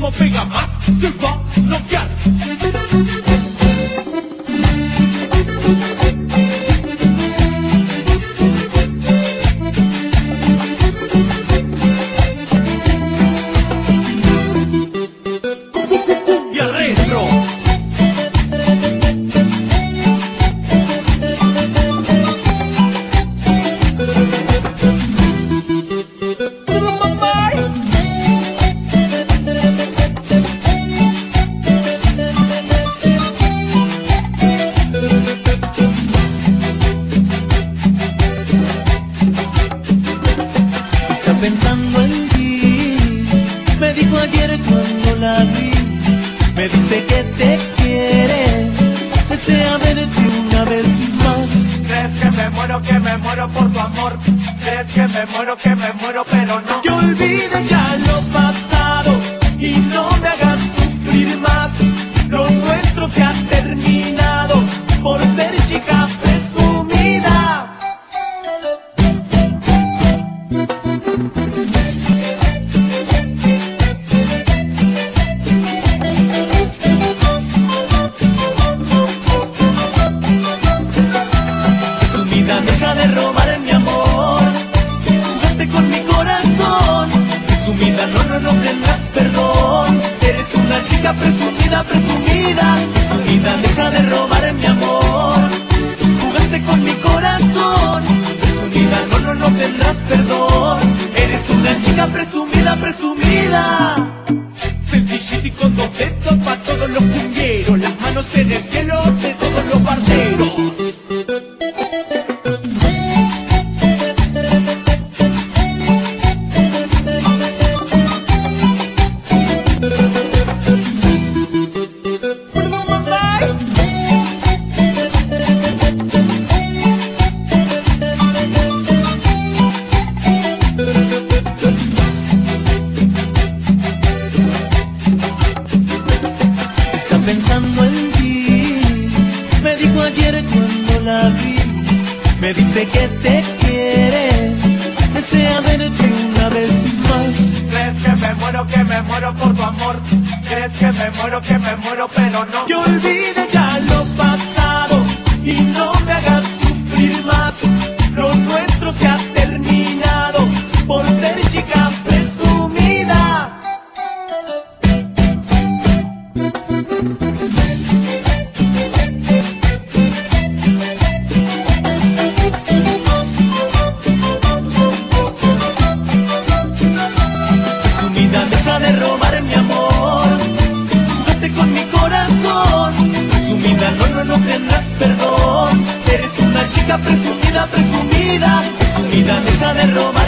ritmo pega más, te va a noquear. Cumbia retro. Pensando en ti, me dijo ayer cuando la vi, me dice que te quiere, desea verte una vez más. Crees que me muero por tu amor. Crees que me muero, pero no. Que olvide ya lo pasado y no me hagas sufrir más. Lo nuestro se ha terminado por ser chica presumida. Deja de robar mi amor, jugaste con mi corazón. Presumida, no tendrás perdón. Eres una chica presumida, presumida. Presumida, deja de robar mi amor, jugaste con mi corazón. Presumida, no tendrás perdón. Eres una chica presumida, presumida. Sencillito y con dos dedos para todos los cumbieros. Las manos en el cielo de todos los barderos. Pensando en ti, me dijo ayer cuando la vi, me dice que te quiere, desea verte una vez más. Crees que me muero por tu amor. Crees que me muero, pero no. Que olvide ya lo pasado y no me hagas sufrir más. Lo nuestro se ha terminado por ser chica presumida. Deja de robar mi amor, jugaste con mi corazón. Presumida, no tendrás perdón. Eres una chica presumida, presumida. Presumida, deja de robar